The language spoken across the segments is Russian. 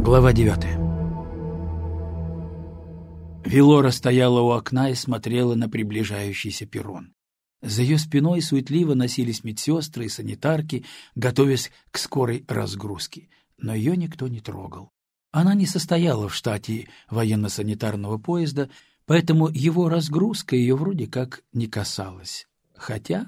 Глава 9. Велора стояла у окна и смотрела на приближающийся перрон. За ее спиной суетливо носились медсестры и санитарки, готовясь к скорой разгрузке. Но ее никто не трогал. Она не состояла в штате военно-санитарного поезда, поэтому его разгрузка ее вроде как не касалась. Хотя...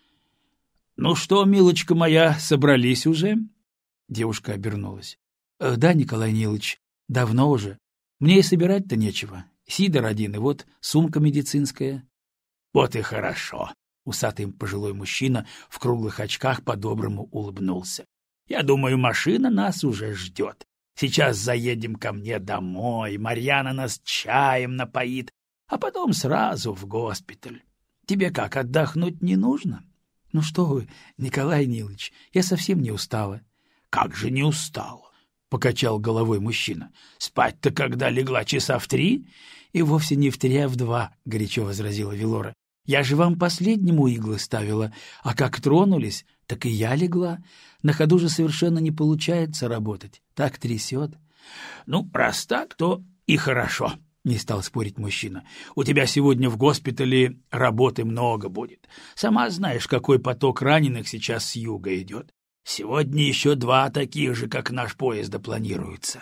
— Ну что, милочка моя, собрались уже? Девушка обернулась. — Да, Николай Нилыч, давно уже. Мне и собирать-то нечего. Сидор один, и вот сумка медицинская. — Вот и хорошо. Усатый пожилой мужчина в круглых очках по-доброму улыбнулся. — Я думаю, машина нас уже ждет. Сейчас заедем ко мне домой, Марьяна нас чаем напоит, а потом сразу в госпиталь. Тебе как, отдохнуть не нужно? — Ну что вы, Николай Нилыч, я совсем не устала. — Как же не устала? — покачал головой мужчина. — Спать-то когда легла, часа в 3? — И вовсе не в 3, а в 2, — горячо возразила Велора. — Я же вам последнему иглы ставила, а как тронулись, так и я легла. На ходу же совершенно не получается работать, так трясет. — Ну, раз так, то и хорошо, — не стал спорить мужчина. — У тебя сегодня в госпитале работы много будет. Сама знаешь, какой поток раненых сейчас с юга идет. Сегодня еще 2 таких же, как наш поезда, планируется.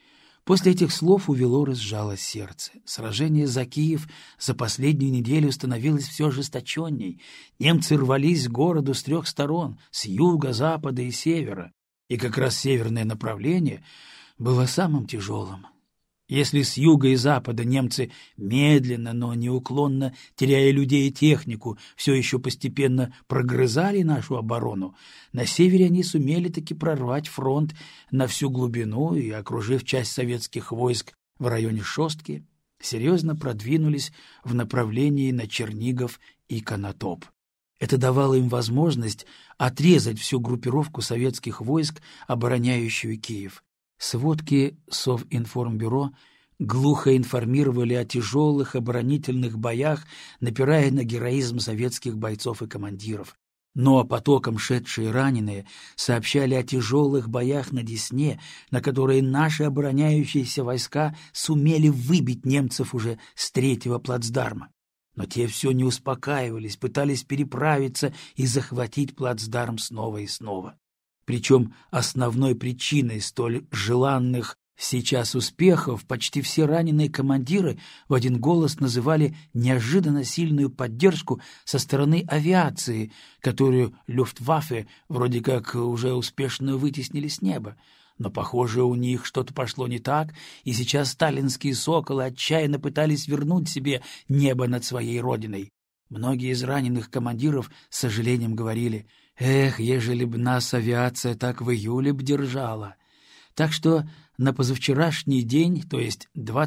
После этих слов у Велоры сжалось сердце. Сражение за Киев за последнюю неделю становилось все ожесточенней. Немцы рвались к городу с 3 сторон — с юга, запада и севера. И как раз северное направление было самым тяжелым. Если с юга и запада немцы медленно, но неуклонно, теряя людей и технику, все еще постепенно прогрызали нашу оборону, на севере они сумели таки прорвать фронт на всю глубину и, окружив часть советских войск в районе Шостки, серьезно продвинулись в направлении на Чернигов и Конотоп. Это давало им возможность отрезать всю группировку советских войск, обороняющую Киев. Сводки Совинформбюро глухо информировали о тяжелых оборонительных боях, напирая на героизм советских бойцов и командиров. Но потоком шедшие раненые сообщали о тяжелых боях на Десне, на которые наши обороняющиеся войска сумели выбить немцев уже с 3-го плацдарма. Но те все не успокаивались, пытались переправиться и захватить плацдарм снова и снова. Причем основной причиной столь желанных сейчас успехов почти все раненые командиры в один голос называли неожиданно сильную поддержку со стороны авиации, которую Люфтваффе вроде как уже успешно вытеснили с неба. Но, похоже, у них что-то пошло не так, и сейчас сталинские соколы отчаянно пытались вернуть себе небо над своей родиной. Многие из раненых командиров с сожалением говорили: «Эх, ежели б нас авиация так в июле б держала». Так что на позавчерашний день, то есть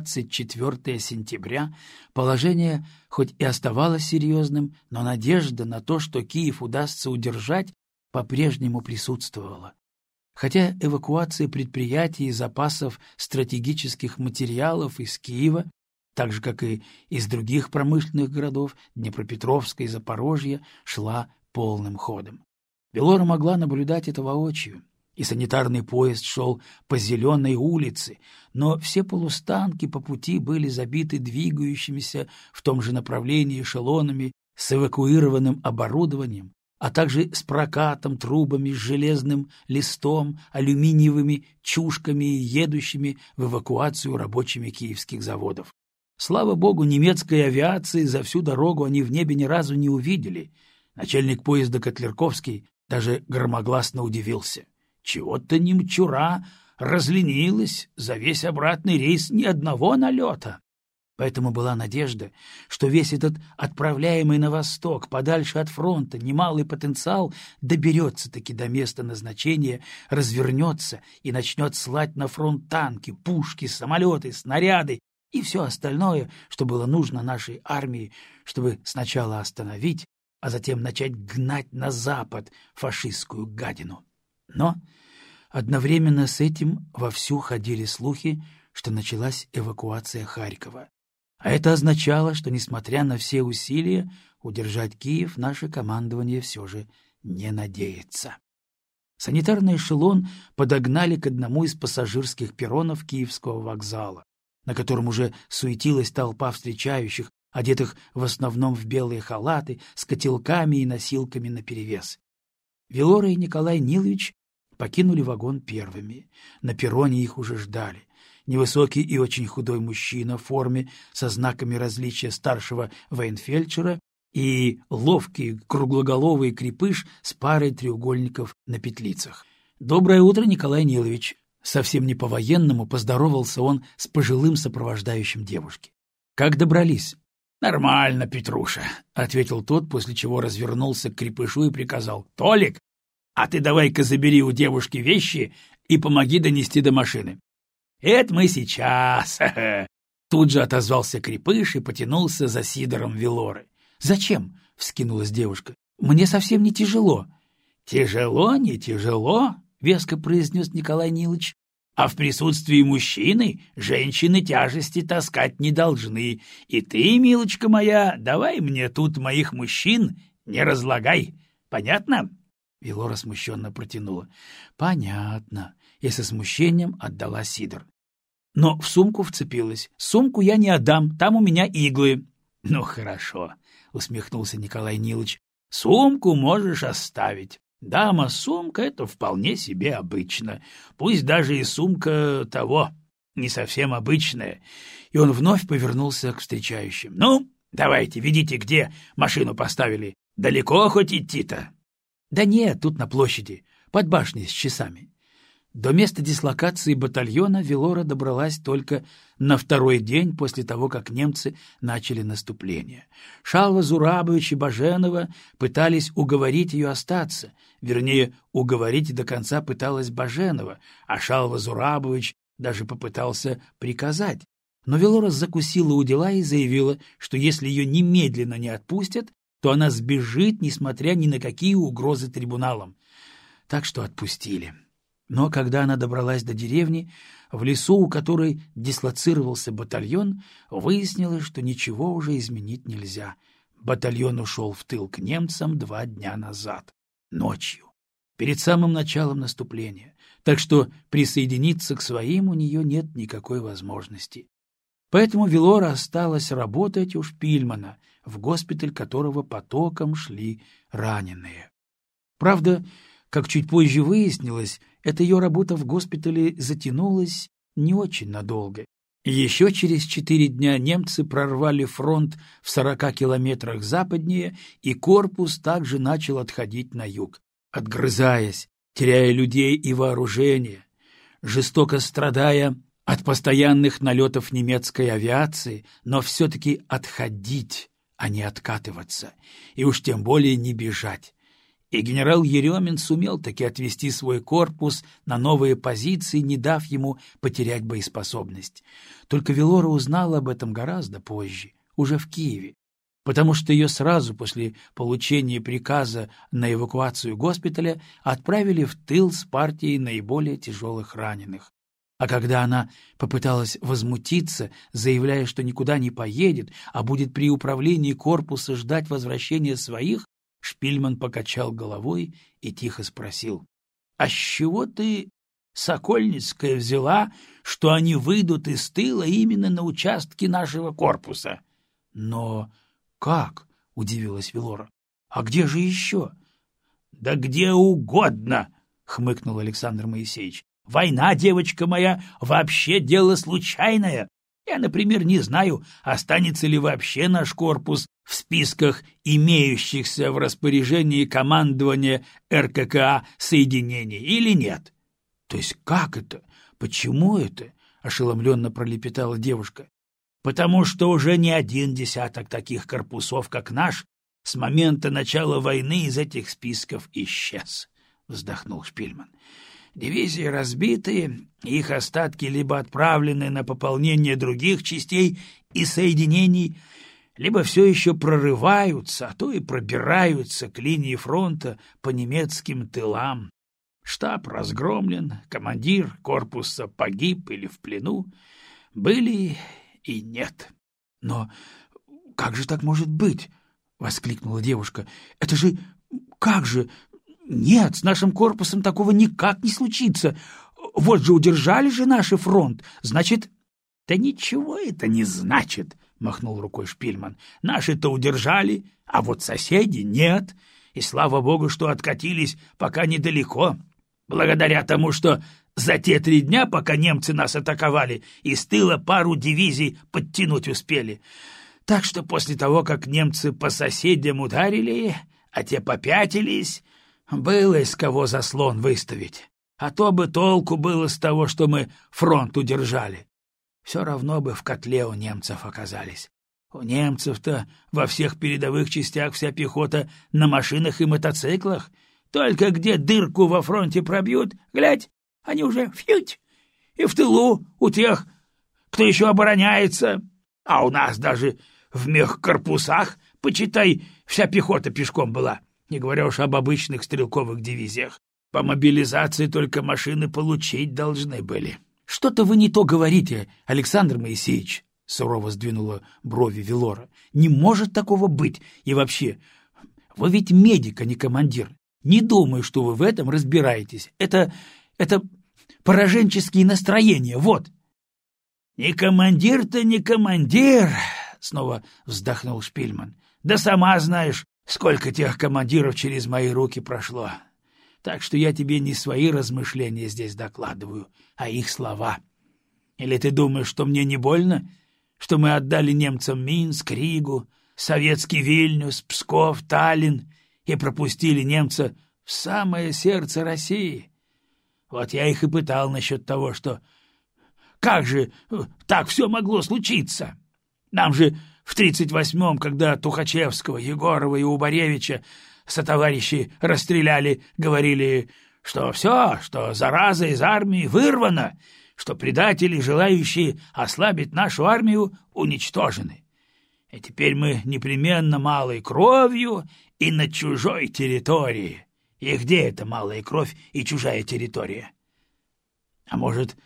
24 сентября, положение хоть и оставалось серьезным, но надежда на то, что Киев удастся удержать, по-прежнему присутствовала. Хотя эвакуация предприятий и запасов стратегических материалов из Киева, так же, как и из других промышленных городов Днепропетровска и Запорожья, шла полным ходом. Велора могла наблюдать это воочию, и санитарный поезд шел по Зеленой улице, но все полустанки по пути были забиты двигающимися в том же направлении эшелонами с эвакуированным оборудованием, а также с прокатом, трубами, с железным листом, алюминиевыми чушками и едущими в эвакуацию рабочими киевских заводов. Слава богу, немецкой авиации за всю дорогу они в небе ни разу не увидели. Начальник поезда Котлярковский даже громогласно удивился. Чего-то немчура разленилась, за весь обратный рейс ни одного налета. Поэтому была надежда, что весь этот отправляемый на восток, подальше от фронта, немалый потенциал доберется-таки до места назначения, развернется и начнет слать на фронт танки, пушки, самолеты, снаряды и все остальное, что было нужно нашей армии, чтобы сначала остановить, а затем начать гнать на запад фашистскую гадину. Но одновременно с этим вовсю ходили слухи, что началась эвакуация Харькова. А это означало, что, несмотря на все усилия, удержать Киев наше командование все же не надеется. Санитарный эшелон подогнали к одному из пассажирских перронов Киевского вокзала, на котором уже суетилась толпа встречающих, одетых в основном в белые халаты, с котелками и носилками наперевес. Вилора и Николай Нилович покинули вагон первыми. На перроне их уже ждали. Невысокий и очень худой мужчина в форме со знаками различия старшего военфельдшера и ловкий круглоголовый крепыш с парой треугольников на петлицах. «Доброе утро, Николай Нилович!» Совсем не по-военному поздоровался он с пожилым сопровождающим девушки. «Как добрались?» «Нормально, Петруша», — ответил тот, после чего развернулся к крепышу и приказал: «Толик, а ты давай-ка забери у девушки вещи и помоги донести до машины». «Это мы сейчас!» Тут же отозвался крепыш и потянулся за сидором Вилоры. «Зачем?» — вскинулась девушка. «Мне совсем не тяжело». «Тяжело, не тяжело», — веско произнес Николай Нилыч. «А в присутствии мужчины женщины тяжести таскать не должны. И ты, милочка моя, давай мне тут моих мужчин не разлагай. Понятно?» Вилора смущенно протянула. «Понятно», — и со смущением отдала сидор. Но в сумку вцепилась. «Сумку я не отдам, там у меня иглы». «Ну, хорошо», — усмехнулся Николай Нилыч. «Сумку можешь оставить. Дама-сумка — это вполне себе обычно. Пусть даже и сумка того, не совсем обычная». И он вновь повернулся к встречающим. «Ну, давайте, видите, где машину поставили. Далеко хоть идти-то?» «Да нет, тут на площади, под башней с часами». До места дислокации батальона Вилора добралась только на второй день после того, как немцы начали наступление. Шалва Зурабович и Баженова пытались уговорить ее остаться, вернее, уговорить до конца пыталась Баженова, а Шалва Зурабович даже попытался приказать. Но Вилора закусила у дела и заявила, что если ее немедленно не отпустят, то она сбежит, несмотря ни на какие угрозы трибуналом. Так что отпустили. Но когда она добралась до деревни, в лесу, у которой дислоцировался батальон, выяснилось, что ничего уже изменить нельзя. Батальон ушел в тыл к немцам 2 дня назад, ночью, перед самым началом наступления, так что присоединиться к своим у нее нет никакой возможности. Поэтому Вилора осталась работать у Шпильмана, в госпиталь которого потоком шли раненые. Правда, как чуть позже выяснилось, эта ее работа в госпитале затянулась не очень надолго. Еще через 4 дня немцы прорвали фронт в 40 километрах западнее, и корпус также начал отходить на юг, отгрызаясь, теряя людей и вооружение, жестоко страдая от постоянных налетов немецкой авиации, но все-таки отходить, а не откатываться, и уж тем более не бежать. И генерал Еремин сумел таки отвести свой корпус на новые позиции, не дав ему потерять боеспособность. Только Вилора узнала об этом гораздо позже, уже в Киеве, потому что ее сразу после получения приказа на эвакуацию госпиталя отправили в тыл с партией наиболее тяжелых раненых. А когда она попыталась возмутиться, заявляя, что никуда не поедет, а будет при управлении корпуса ждать возвращения своих, Шпильман покачал головой и тихо спросил: «А с чего ты, Сокольницкая, взяла, что они выйдут из тыла именно на участке нашего корпуса?» «Но как?» — удивилась Вилора. «А где же еще?» «Да где угодно!» — хмыкнул Александр Моисеевич. «Война, девочка моя, вообще дело случайное. Я, например, не знаю, останется ли вообще наш корпус в списках имеющихся в распоряжении командования РККА соединений или нет». «То есть как это? Почему это?» — ошеломленно пролепетала девушка. «Потому что уже не 1 десяток таких корпусов, как наш, с момента начала войны из этих списков исчез», — вздохнул Шпильман. «Дивизии разбиты, их остатки либо отправлены на пополнение других частей и соединений, либо все еще прорываются, а то и пробираются к линии фронта по немецким тылам. Штаб разгромлен, командир корпуса погиб или в плену. Были и нет». «Но как же так может быть?» — воскликнула девушка. «Это же... как же... Нет, с нашим корпусом такого никак не случится. Вот же удержали же наш фронт, значит... — Да ничего это не значит, — махнул рукой Шпильман. — Наши-то удержали, а вот соседи нет. И слава богу, что откатились пока недалеко. Благодаря тому, что за те 3 дня, пока немцы нас атаковали, из тыла пару дивизий подтянуть успели. Так что после того, как немцы по соседям ударили, а те попятились, было из кого заслон выставить. А то бы толку было с того, что мы фронт удержали. Все равно бы в котле у немцев оказались. У немцев-то во всех передовых частях вся пехота на машинах и мотоциклах. Только где дырку во фронте пробьют, глядь, они уже фьють. И в тылу у тех, кто еще обороняется. А у нас даже в мехкорпусах, почитай, вся пехота пешком была, не говоря уж об обычных стрелковых дивизиях. По мобилизации только машины получить должны были. — Что-то вы не то говорите, Александр Моисеевич, — сурово сдвинула брови Велора. — Не может такого быть. И вообще, вы ведь медик, а не командир. Не думаю, что вы в этом разбираетесь. Это пораженческие настроения, вот. — Не командир-то не командир, — снова вздохнул Шпильман. — Да сама знаешь, сколько тех командиров через мои руки прошло. Так что я тебе не свои размышления здесь докладываю, а их слова. Или ты думаешь, что мне не больно, что мы отдали немцам Минск, Ригу, советский Вильнюс, Псков, Таллин и пропустили немца в самое сердце России? Вот я их и пытал насчет того, что... Как же так все могло случиться? Нам же в 38-м, когда Тухачевского, Егорова и Убаревича сотоварищи расстреляли, говорили, что все, что зараза из армии вырвана, что предатели, желающие ослабить нашу армию, уничтожены. И теперь мы непременно малой кровью и на чужой территории. И где эта малая кровь и чужая территория? А может,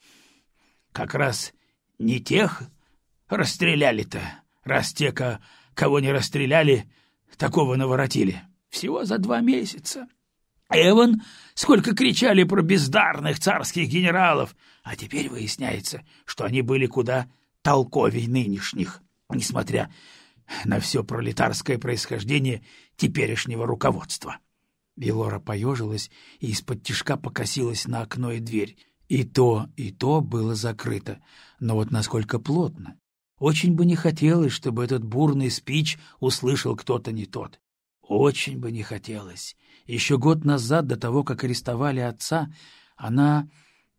как раз не тех расстреляли-то, раз те, кого не расстреляли, такого наворотили? Всего за 2 месяца. Эван, сколько кричали про бездарных царских генералов, а теперь выясняется, что они были куда толковей нынешних, несмотря на все пролетарское происхождение теперешнего руководства. Велора поежилась и из-под тишка покосилась на окно и дверь. И то было закрыто, но вот насколько плотно. Очень бы не хотелось, чтобы этот бурный спич услышал кто-то не тот. Очень бы не хотелось. Еще год назад, до того, как арестовали отца, она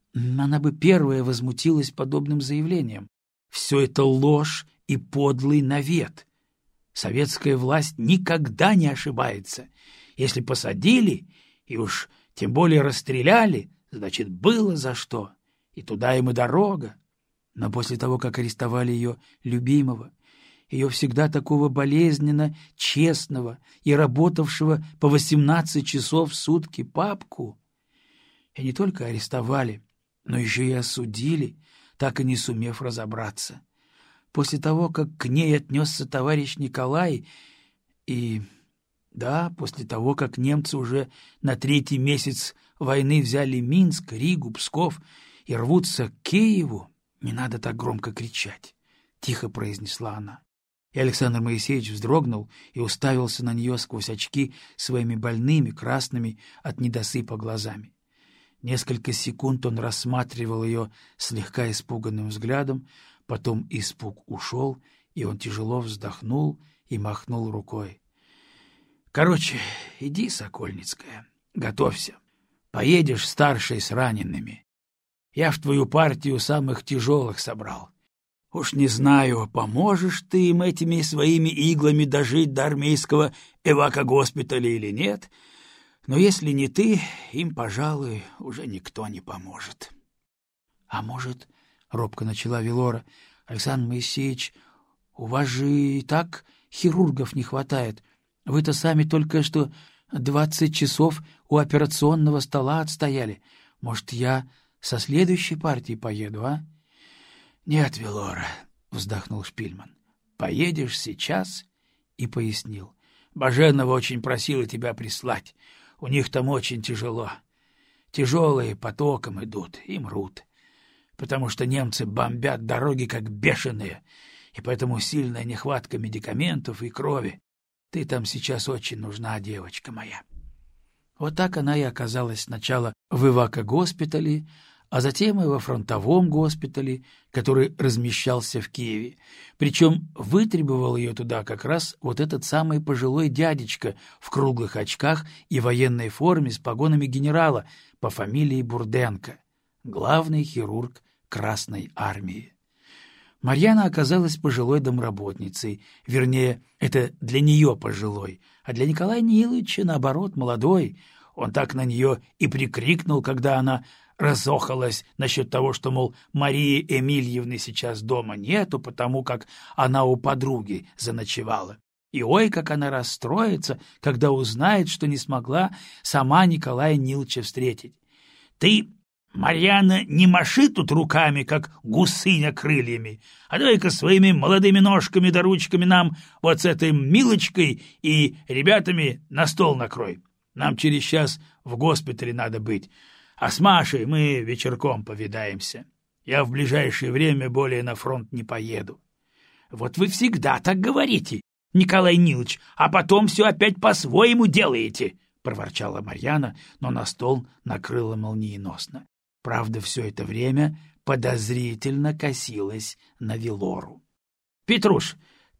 бы первая возмутилась подобным заявлением. Все это ложь и подлый навет. Советская власть никогда не ошибается. Если посадили, и уж тем более расстреляли, значит, было за что. И туда им и дорога. Но после того, как арестовали ее любимого, ее всегда такого болезненно честного и работавшего по 18 часов в сутки папку, и не только арестовали, но еще и осудили, так и не сумев разобраться. После того, как к ней отнесся товарищ Николай, и... Да, после того, как немцы уже на 3-й месяц войны взяли Минск, Ригу, Псков и рвутся к Киеву, не надо так громко кричать, — тихо произнесла она. И Александр Моисеевич вздрогнул и уставился на нее сквозь очки своими больными, красными от недосыпа глазами. Несколько секунд он рассматривал ее слегка испуганным взглядом, потом испуг ушел, и он тяжело вздохнул и махнул рукой. — Короче, иди, Сокольницкая, готовься. Поедешь старшей с ранеными. Я в твою партию самых тяжелых собрал. Уж не знаю, поможешь ты им этими своими иглами дожить до армейского эвакогоспиталя или нет, но если не ты, им, пожалуй, уже никто не поможет. — А может, — робко начала Велора, — Александр Моисеевич, у вас же и так хирургов не хватает. Вы-то сами только что 20 часов у операционного стола отстояли. Может, я со следующей партией поеду, а? — Нет, Велора, — вздохнул Шпильман, — поедешь сейчас, — и пояснил. Баженова очень просила тебя прислать. У них там очень тяжело. Тяжелые потоком идут и мрут, потому что немцы бомбят дороги как бешеные, и поэтому сильная нехватка медикаментов и крови. Ты там сейчас очень нужна, девочка моя». Вот так она и оказалась сначала в эвако-госпитале, а затем и во фронтовом госпитале, который размещался в Киеве. Причем вытребовал ее туда как раз вот этот самый пожилой дядечка в круглых очках и военной форме с погонами генерала по фамилии Бурденко, главный хирург Красной армии. Марьяна оказалась пожилой домработницей, вернее, это для нее пожилой, а для Николая Ниловича, наоборот, молодой. Он так на нее и прикрикнул, когда она разохалась насчет того, что, мол, Марии Эмильевны сейчас дома нету, потому как она у подруги заночевала. И ой, как она расстроится, когда узнает, что не смогла сама Николая Ниловича встретить. «Ты, Марьяна, не маши тут руками, как гусыня крыльями, а давай-ка своими молодыми ножками да ручками нам вот с этой Милочкой и ребятами на стол накрой. Нам через час в госпитале надо быть, а с Машей мы вечерком повидаемся. Я в ближайшее время более на фронт не поеду». «Вот вы всегда так говорите, Николай Нилович, а потом все опять по-своему делаете», — проворчала Марьяна, но на стол накрыла молниеносно. Правда, все это время подозрительно косилась на Вилору. «Петруш,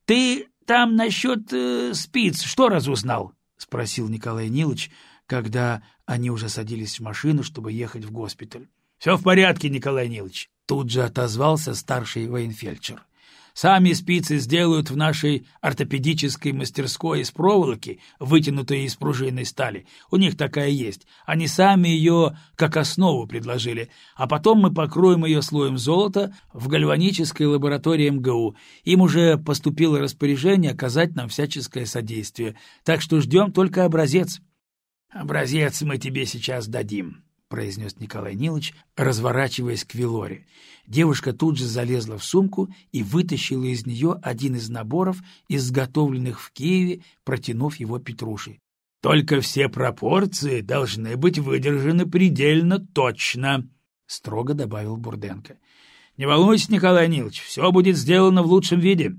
ты там насчет спиц что разузнал?» — спросил Николай Нилович, когда они уже садились в машину, чтобы ехать в госпиталь. — Все в порядке, Николай Нилович, — тут же отозвался старший военфельдшер. — Сами спицы сделают в нашей ортопедической мастерской из проволоки, вытянутой из пружинной стали. У них такая есть. Они сами ее как основу предложили, а потом мы покроем ее слоем золота в гальванической лаборатории МГУ. Им уже поступило распоряжение оказать нам всяческое содействие, так что ждем только образец. — Образец мы тебе сейчас дадим, — произнес Николай Нилович, разворачиваясь к Вилоре. Девушка тут же залезла в сумку и вытащила из нее один из наборов, изготовленных в Киеве, протянув его Петруше. — Только все пропорции должны быть выдержаны предельно точно, — строго добавил Бурденко. — Не волнуйся, Николай Нилович, все будет сделано в лучшем виде.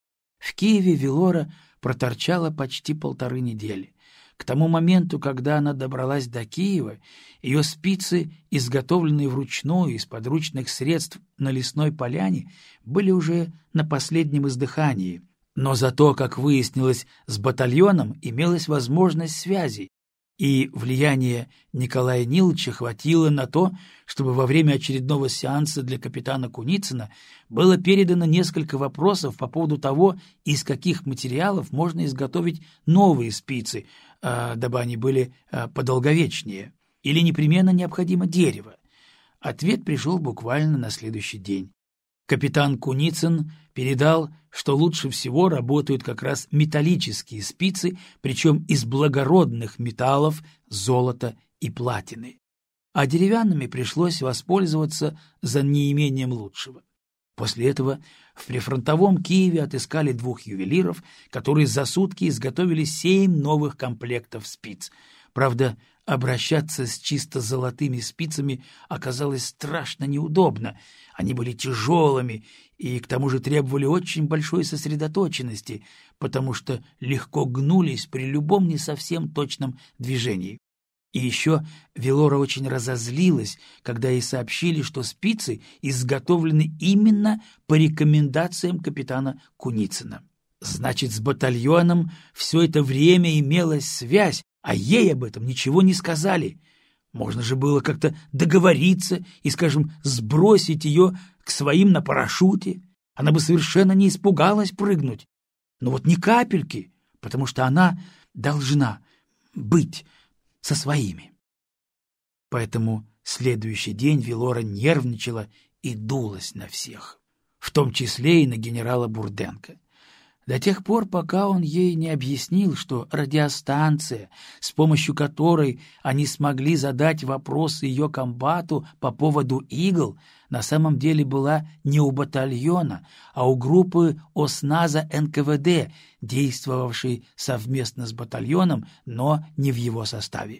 В Киеве Вилора проторчала почти 1,5 недели. К тому моменту, когда она добралась до Киева, ее спицы, изготовленные вручную из подручных средств на лесной поляне, были уже на последнем издыхании. Но зато, как выяснилось, с батальоном имелась возможность связи, и влияние Николая Ниловича хватило на то, чтобы во время очередного сеанса для капитана Куницына было передано несколько вопросов по поводу того, из каких материалов можно изготовить новые спицы, дабы они были подолговечнее, или непременно необходимо дерево. Ответ пришел буквально на следующий день. Капитан Куницын передал, что лучше всего работают как раз металлические спицы, причем из благородных металлов золота и платины. А деревянными пришлось воспользоваться за неимением лучшего. После этого в прифронтовом Киеве отыскали 2 ювелиров, которые за сутки изготовили 7 новых комплектов спиц. Правда, обращаться с чисто золотыми спицами оказалось страшно неудобно. Они были тяжелыми и к тому же требовали очень большой сосредоточенности, потому что легко гнулись при любом не совсем точном движении. И еще Вилора очень разозлилась, когда ей сообщили, что спицы изготовлены именно по рекомендациям капитана Куницына. Значит, с батальоном все это время имелась связь, а ей об этом ничего не сказали. Можно же было как-то договориться и, скажем, сбросить ее к своим на парашюте. Она бы совершенно не испугалась прыгнуть. Но вот ни капельки, потому что она должна быть со своими. Поэтому следующий день Вилора нервничала и дулась на всех, в том числе и на генерала Бурденко. До тех пор, пока он ей не объяснил, что радиостанция, с помощью которой они смогли задать вопрос ее комбату по поводу игл, на самом деле была не у батальона, а у группы ОСНАЗа НКВД, действовавшей совместно с батальоном, но не в его составе.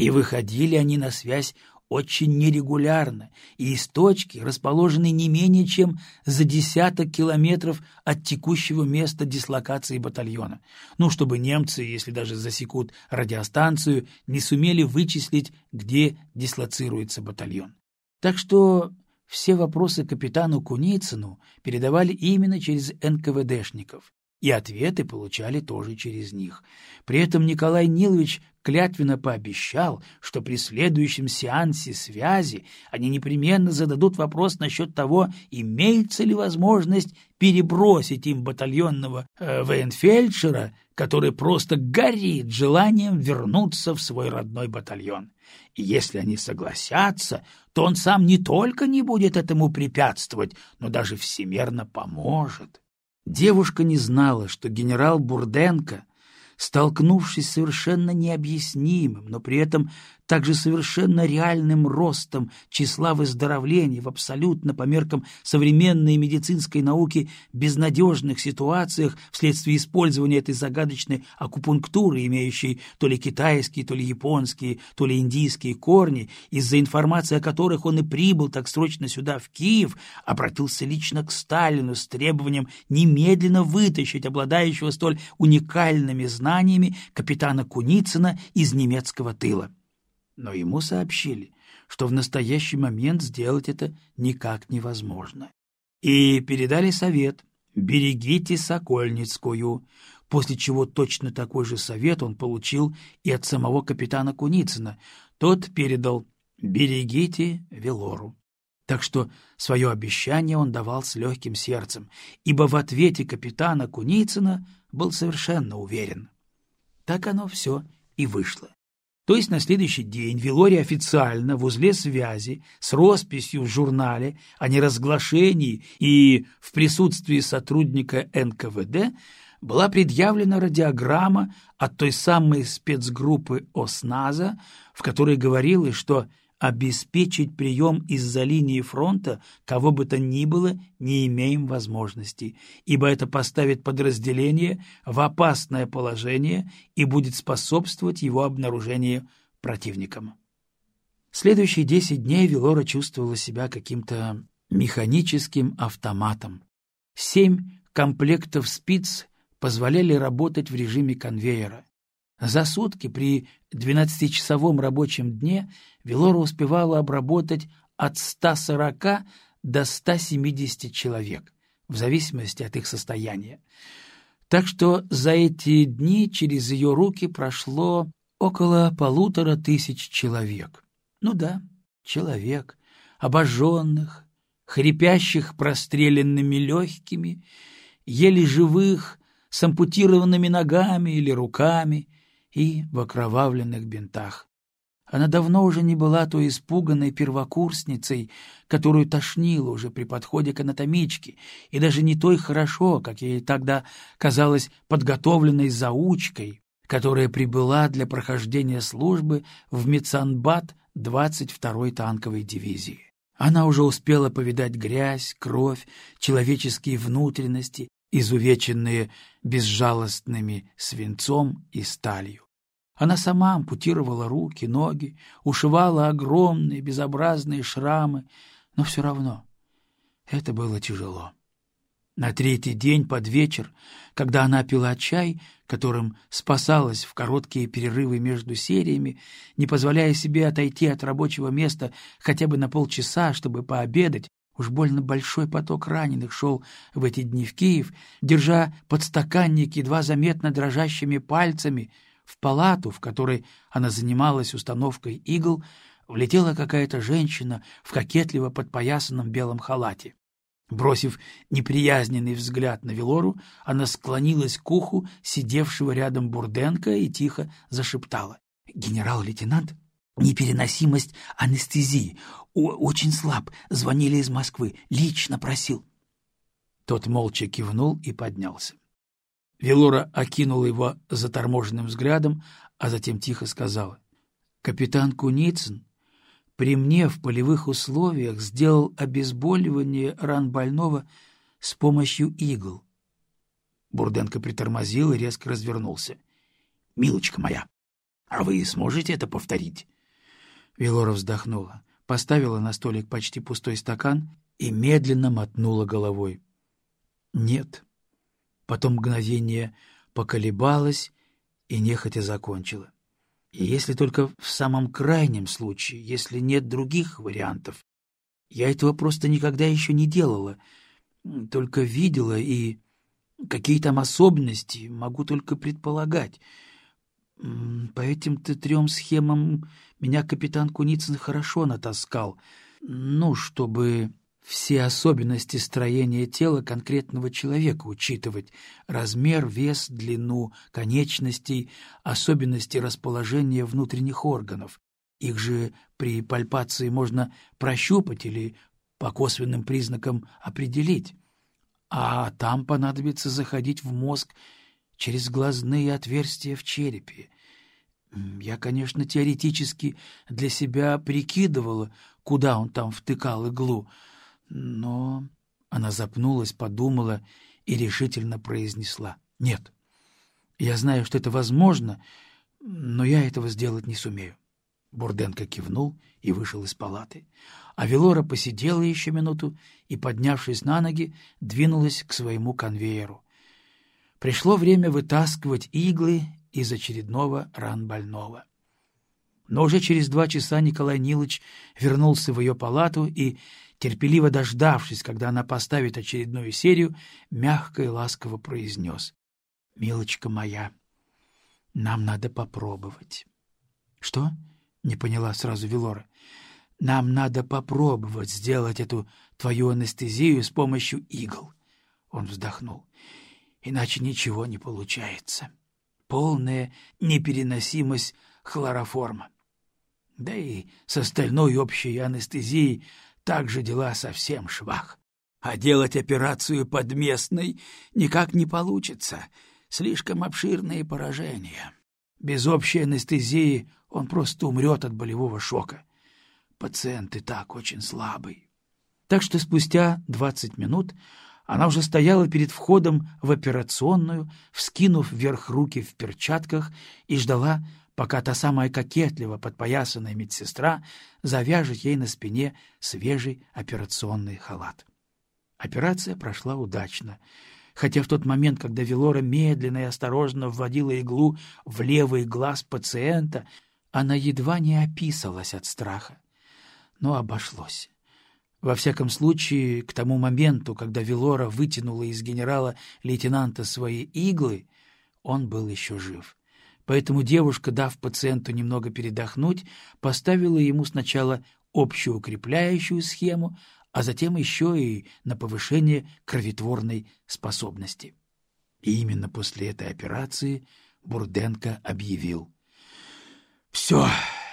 И выходили они на связь очень нерегулярно, и из точки, расположенной не менее чем за 10 километров от текущего места дислокации батальона, чтобы немцы, если даже засекут радиостанцию, не сумели вычислить, где дислоцируется батальон. Так что все вопросы капитану Куницыну передавали именно через НКВДшников, и ответы получали тоже через них. При этом Николай Нилович клятвенно пообещал, что при следующем сеансе связи они непременно зададут вопрос насчет того, имеется ли возможность перебросить им батальонного военфельдшера, который просто горит желанием вернуться в свой родной батальон. И если они согласятся, то он сам не только не будет этому препятствовать, но даже всемерно поможет. Девушка не знала, что генерал Бурденко, столкнувшись с совершенно необъяснимым, но при этом также совершенно реальным ростом числа выздоровлений в абсолютно по меркам современной медицинской науки безнадежных ситуациях вследствие использования этой загадочной акупунктуры, имеющей то ли китайские, то ли японские, то ли индийские корни, из-за информации о которых он и прибыл так срочно сюда, в Киев, обратился лично к Сталину с требованием немедленно вытащить обладающего столь уникальными знаниями капитана Куницына из немецкого тыла. Но ему сообщили, что в настоящий момент сделать это никак невозможно. И передали совет «берегите Сокольницкую», после чего точно такой же совет он получил и от самого капитана Куницына. Тот передал «берегите Велору». Так что свое обещание он давал с легким сердцем, ибо в ответе капитана Куницына был совершенно уверен. Так оно все и вышло. То есть на следующий день Велоре официально в узле связи с росписью в журнале о неразглашении и в присутствии сотрудника НКВД была предъявлена радиограмма от той самой спецгруппы ОСНАЗа, в которой говорилось, что обеспечить прием из-за линии фронта кого бы то ни было не имеем возможности, ибо это поставит подразделение в опасное положение и будет способствовать его обнаружению противником. Следующие 10 дней Велора чувствовала себя каким-то механическим автоматом. 7 комплектов спиц позволяли работать в режиме конвейера. За сутки при 12-часовом рабочем дне Велора успевала обработать от 140 до 170 человек, в зависимости от их состояния. Так что за эти дни через ее руки прошло около 1500 человек. Ну да, человек, обожженных, хрипящих простреленными легкими, еле живых, с ампутированными ногами или руками, и в окровавленных бинтах. Она давно уже не была той испуганной первокурсницей, которую тошнило уже при подходе к анатомичке, и даже не той хорошо, как ей тогда казалось, подготовленной заучкой, которая прибыла для прохождения службы в Мецанбат 22-й танковой дивизии. Она уже успела повидать грязь, кровь, человеческие внутренности, изувеченные безжалостными свинцом и сталью. Она сама ампутировала руки, ноги, ушивала огромные безобразные шрамы, но все равно это было тяжело. На 3-й день под вечер, когда она пила чай, которым спасалась в короткие перерывы между сериями, не позволяя себе отойти от рабочего места хотя бы на полчаса, чтобы пообедать, уж больно большой поток раненых шел в эти дни в Киев, держа подстаканник едва заметно дрожащими пальцами, в палату, в которой она занималась установкой игл, влетела какая-то женщина в кокетливо подпоясанном белом халате. Бросив неприязненный взгляд на Велору, она склонилась к уху сидевшего рядом Бурденко и тихо зашептала: «Генерал-лейтенант, непереносимость анестезии. Очень слаб. Звонили из Москвы. Лично просил». Тот молча кивнул и поднялся. Велора окинула его заторможенным взглядом, а затем тихо сказала: «Капитан Куницын при мне в полевых условиях сделал обезболивание ран больного с помощью игл». Бурденко притормозил и резко развернулся. «Милочка моя, а вы сможете это повторить?» Велора вздохнула, поставила на столик почти пустой стакан и медленно мотнула головой. «Нет». Потом мгновение поколебалась и нехотя закончила. «И если только в самом крайнем случае, если нет других вариантов. Я этого просто никогда еще не делала, только видела, и какие там особенности могу только предполагать. По этим-то 3 схемам меня капитан Куницын хорошо натаскал, чтобы все особенности строения тела конкретного человека учитывать: размер, вес, длину конечностей, особенности расположения внутренних органов. Их же при пальпации можно прощупать или по косвенным признакам определить. А там понадобится заходить в мозг через глазные отверстия в черепе. Я, конечно, теоретически для себя прикидывала, куда он там втыкал иглу, но... Она запнулась, подумала и решительно произнесла: «Нет, я знаю, что это возможно, но я этого сделать не сумею». Бурденко кивнул и вышел из палаты, а Велора посидела еще минуту и, поднявшись на ноги, двинулась к своему конвейеру. Пришло время вытаскивать иглы из очередного ранбольного. Но уже через 2 часа Николай Нилыч вернулся в ее палату и, терпеливо дождавшись, когда она поставит очередную серию, мягко и ласково произнес: «Милочка моя, нам надо попробовать». «Что?» — не поняла сразу Велора. «Нам надо попробовать сделать эту твою анестезию с помощью игл». Он вздохнул. «Иначе ничего не получается. Полная непереносимость хлороформа. Да и с остальной общей анестезией также дела совсем швах. А делать операцию подместной никак не получится. Слишком обширные поражения. Без общей анестезии он просто умрет от болевого шока. Пациент и так очень слабый». Так что спустя 20 минут она уже стояла перед входом в операционную, вскинув вверх руки в перчатках, и ждала, пока та самая кокетливо подпоясанная медсестра завяжет ей на спине свежий операционный халат. Операция прошла удачно, хотя в тот момент, когда Велора медленно и осторожно вводила иглу в левый глаз пациента, она едва не описалась от страха. Но обошлось. Во всяком случае, к тому моменту, когда Велора вытянула из генерала-лейтенанта свои иглы, он был еще жив. Поэтому девушка, дав пациенту немного передохнуть, поставила ему сначала общеукрепляющую схему, а затем еще и на повышение кроветворной способности. И именно после этой операции Бурденко объявил: «Все,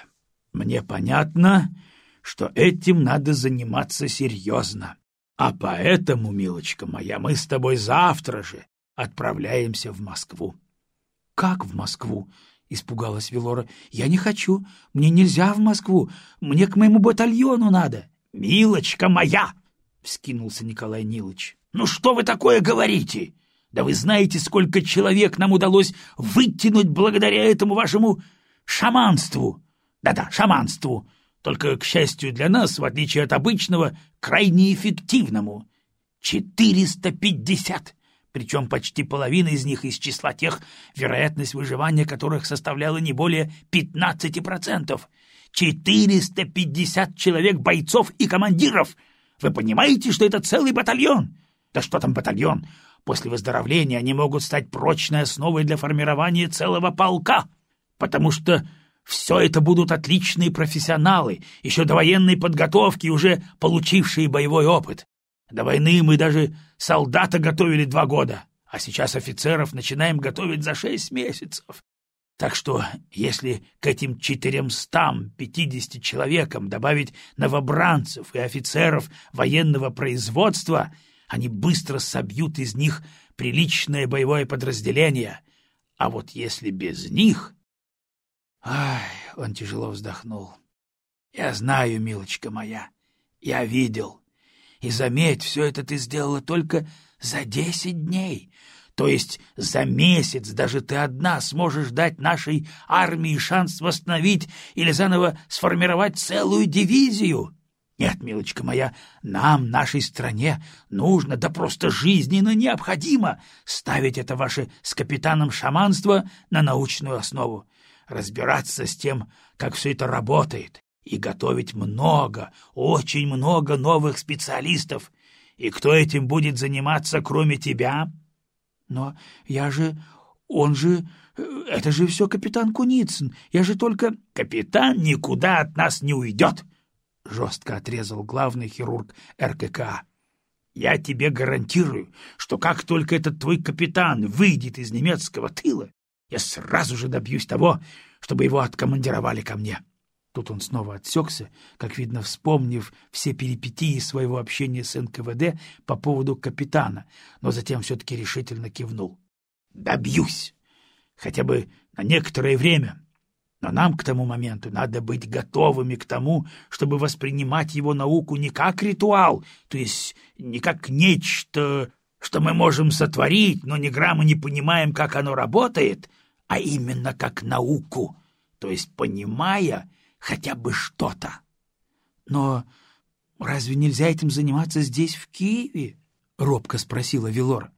мне понятно, что этим надо заниматься серьезно. А поэтому, милочка моя, мы с тобой завтра же отправляемся в Москву». «Как в Москву?» — испугалась Велора. «Я не хочу. Мне нельзя в Москву. Мне к моему батальону надо». «Милочка моя!» — вскинулся Николай Нилыч. «Ну что вы такое говорите? Да вы знаете, сколько человек нам удалось вытянуть благодаря этому вашему шаманству. Да-да, шаманству. Только, к счастью для нас, в отличие от обычного, крайне эффективному. 450! Причем почти половина из них из числа тех, вероятность выживания которых составляла не более 15%. 450 человек бойцов и командиров! Вы понимаете, что это целый батальон? Да что там батальон? После выздоровления они могут стать прочной основой для формирования целого полка, потому что все это будут отличные профессионалы, еще до военной подготовки, уже получившие боевой опыт. До войны мы даже солдата готовили 2 года, а сейчас офицеров начинаем готовить за 6 месяцев. Так что, если к этим 450 человекам добавить новобранцев и офицеров военного производства, они быстро собьют из них приличное боевое подразделение. А вот если без них... Ай, он тяжело вздохнул. Я знаю, милочка моя, я видел. И заметь, все это ты сделала только за 10 дней. То есть за месяц даже ты одна сможешь дать нашей армии шанс восстановить или заново сформировать целую дивизию? Нет, милочка моя, нам, нашей стране, нужно, да просто жизненно необходимо ставить это ваше с капитаном шаманство на научную основу, разбираться с тем, как все это работает, и готовить много, очень много новых специалистов. И кто этим будет заниматься, кроме тебя? Но я же... он же... это же все капитан Куницын. Я же только... Капитан никуда от нас не уйдет, — жестко отрезал главный хирург РККА. Я тебе гарантирую, что как только этот твой капитан выйдет из немецкого тыла, я сразу же добьюсь того, чтобы его откомандировали ко мне. Тут он снова отсекся, как видно, вспомнив все перипетии своего общения с НКВД по поводу капитана, но затем все-таки решительно кивнул. «Добьюсь! Хотя бы на некоторое время. Но нам к тому моменту надо быть готовыми к тому, чтобы воспринимать его науку не как ритуал, то есть не как нечто, что мы можем сотворить, но ни грамма не понимаем, как оно работает, а именно как науку, то есть понимая хотя бы что-то. Но разве нельзя этим заниматься здесь, в Киеве? — робко спросила Велора.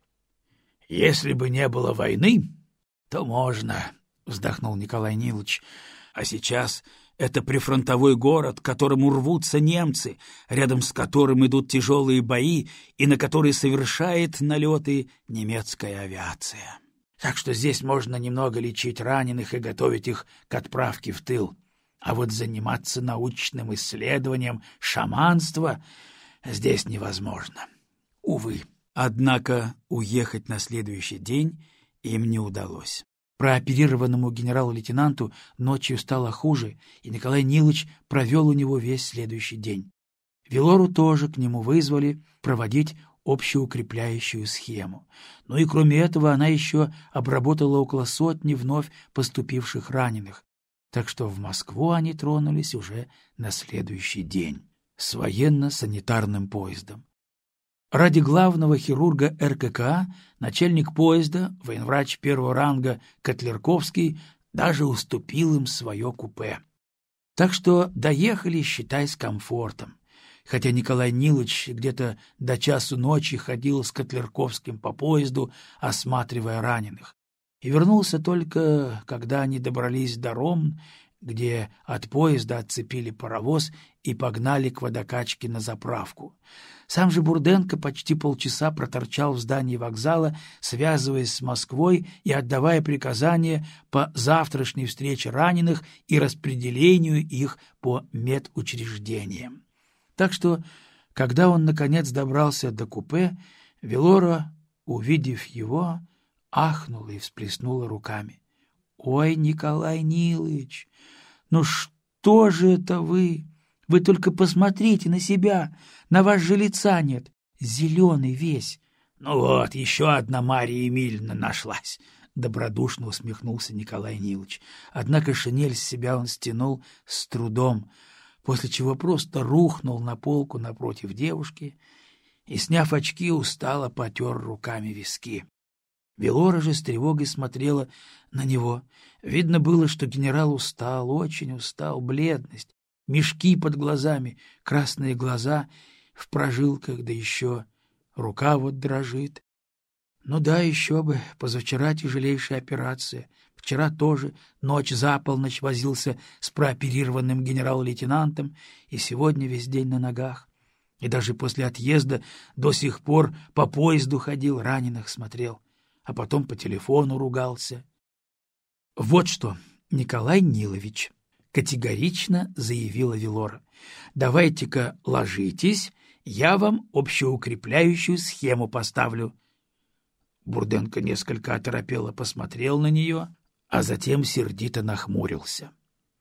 — Если бы не было войны, то можно, — вздохнул Николай Нилыч. — А сейчас это прифронтовой город, к которому рвутся немцы, рядом с которым идут тяжелые бои и на который совершает налеты немецкая авиация. Так что здесь можно немного лечить раненых и готовить их к отправке в тыл. А вот заниматься научным исследованием шаманства здесь невозможно. Увы. Однако уехать на следующий день им не удалось. Прооперированному генералу-лейтенанту ночью стало хуже, и Николай Нилыч провел у него весь следующий день. Велору тоже к нему вызвали проводить общеукрепляющую схему. Ну и кроме этого она еще обработала около сотни вновь поступивших раненых. Так что в Москву они тронулись уже на следующий день с военно-санитарным поездом. Ради главного хирурга РККА начальник поезда, военврач первого ранга Котлярковский, даже уступил им свое купе. Так что доехали, считай, с комфортом. Хотя Николай Нилыч где-то до часу ночи ходил с Котлярковским по поезду, осматривая раненых. И вернулся только, когда они добрались до Ромн, где от поезда отцепили паровоз и погнали к водокачке на заправку. Сам же Бурденко почти полчаса проторчал в здании вокзала, связываясь с Москвой и отдавая приказания по завтрашней встрече раненых и распределению их по медучреждениям. Так что, когда он, наконец, добрался до купе, Велора, увидев его, ахнула и всплеснула руками. — Ой, Николай Нилыч, ну что же это вы? Вы только посмотрите на себя, на вас же лица нет, зеленый весь. — Ну вот, еще одна Марья Емельевна нашлась, — добродушно усмехнулся Николай Нилыч. Однако шинель с себя он стянул с трудом, после чего просто рухнул на полку напротив девушки и, сняв очки, устало потер руками виски. Велора же с тревогой смотрела на него. Видно было, что генерал устал, очень устал, бледность, мешки под глазами, красные глаза в прожилках, да еще рука вот дрожит. Ну да, еще бы, позавчера тяжелейшая операция. Вчера тоже ночь за полночь возился с прооперированным генерал-лейтенантом, и сегодня весь день на ногах. И даже после отъезда до сих пор по поезду ходил, раненых смотрел, а потом по телефону ругался. — Вот что, Николай Нилович, — категорично заявила Велора, — давайте-ка ложитесь, я вам общеукрепляющую схему поставлю. Бурденко несколько оторопело посмотрел на нее, а затем сердито нахмурился.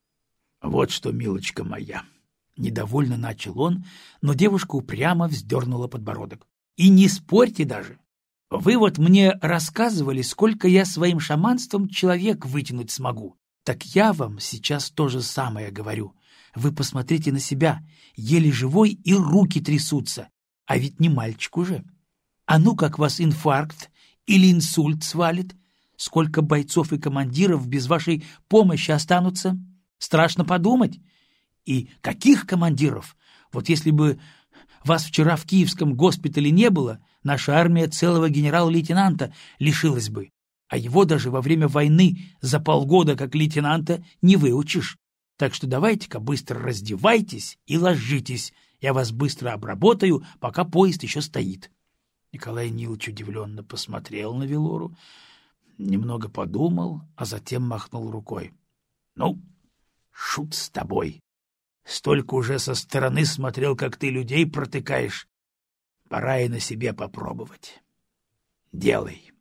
— Вот что, милочка моя, — недовольно начал он, но девушка упрямо вздернула подбородок. — И не спорьте даже. Вы вот мне рассказывали, сколько я своим шаманством человек вытянуть смогу. Так я вам сейчас то же самое говорю. Вы посмотрите на себя, еле живой и руки трясутся, а ведь не мальчик уже. А ну как вас инфаркт Или инсульт свалит? Сколько бойцов и командиров без вашей помощи останутся? Страшно подумать. И каких командиров? Вот если бы вас вчера в Киевском госпитале не было, наша армия целого генерал-лейтенанта лишилась бы. А его даже во время войны за полгода как лейтенанта не выучишь. Так что давайте-ка быстро раздевайтесь и ложитесь. Я вас быстро обработаю, пока поезд еще стоит. Николай Нилыч удивленно посмотрел на Велору, немного подумал, а затем махнул рукой. — Ну, шут с тобой. Столько уже со стороны смотрел, как ты людей протыкаешь. Пора и на себе попробовать. Делай.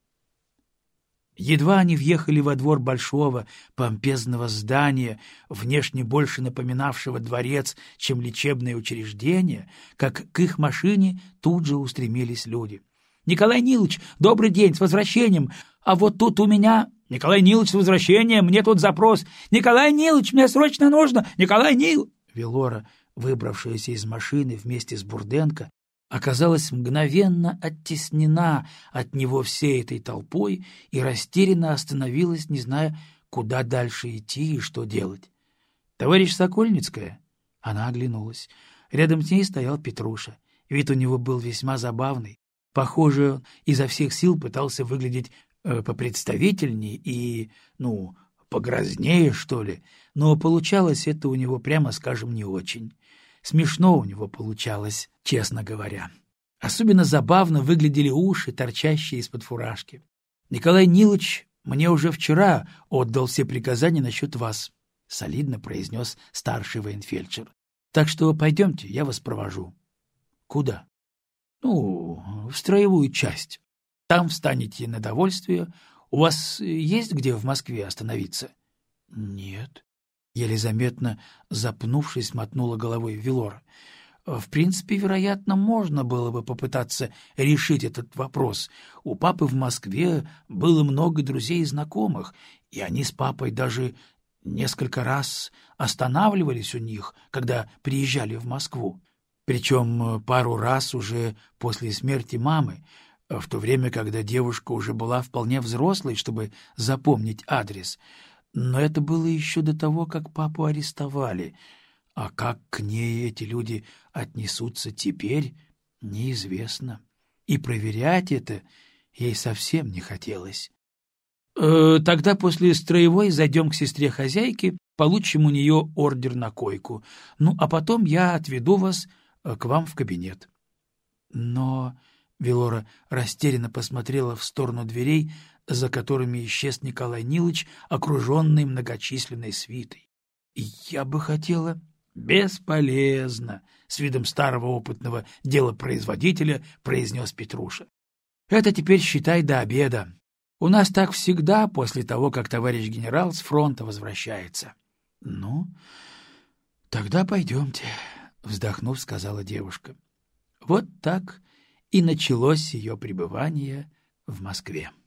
Едва они въехали во двор большого помпезного здания, внешне больше напоминавшего дворец, чем лечебное учреждение, как к их машине тут же устремились люди. — Николай Нилыч, добрый день, с возвращением! А вот тут у меня... — Николай Нилыч, с возвращением, мне тут запрос! Николай Нилыч, мне срочно нужно! Николай Нил... Велора, выбравшаяся из машины вместе с Бурденко, оказалась мгновенно оттеснена от него всей этой толпой и растерянно остановилась, не зная, куда дальше идти и что делать. — Товарищ Сокольницкая? Она оглянулась. Рядом с ней стоял Петруша. Вид у него был весьма забавный. Похоже, он изо всех сил пытался выглядеть попредставительней и, погрознее, что ли, но получалось это у него, прямо скажем, не очень. Смешно у него получалось, честно говоря. Особенно забавно выглядели уши, торчащие из-под фуражки. — Николай Нилыч мне уже вчера отдал все приказания насчет вас, — солидно произнес старший военфельдшер. — Так что пойдемте, я вас провожу. — Куда? — в строевую часть. Там встанете на довольствие. У вас есть где в Москве остановиться? — Нет. Еле заметно, запнувшись, мотнула головой Велора. В принципе, вероятно, можно было бы попытаться решить этот вопрос. У папы в Москве было много друзей и знакомых, и они с папой даже несколько раз останавливались у них, когда приезжали в Москву. Причем пару раз уже после смерти мамы, в то время, когда девушка уже была вполне взрослой, чтобы запомнить адрес. Но это было еще до того, как папу арестовали. А как к ней эти люди отнесутся теперь, неизвестно. И проверять это ей совсем не хотелось. Тогда после строевой зайдем к сестре-хозяйке, получим у нее ордер на койку. А потом я отведу вас к вам в кабинет. Но... Велора растерянно посмотрела в сторону дверей, за которыми исчез Николай Нилыч, окруженный многочисленной свитой. — Я бы хотела... — Бесполезно! — с видом старого опытного делопроизводителя произнес Петруша. — Это теперь считай до обеда. У нас так всегда после того, как товарищ генерал с фронта возвращается. — Ну, тогда пойдемте, — вздохнув, сказала девушка. Вот так и началось ее пребывание в Москве.